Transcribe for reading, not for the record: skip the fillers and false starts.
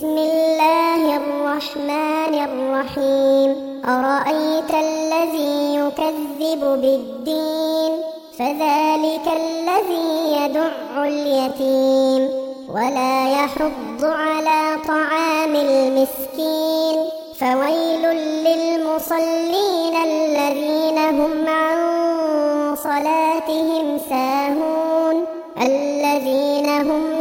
بسم الله الرحمن الرحيم أرأيت الذي يكذب بالدين فذلك الذي يدع اليتيم ولا يحض على طعام المسكين فويل للمصلين الذين هم عن صلاتهم ساهون الذين هم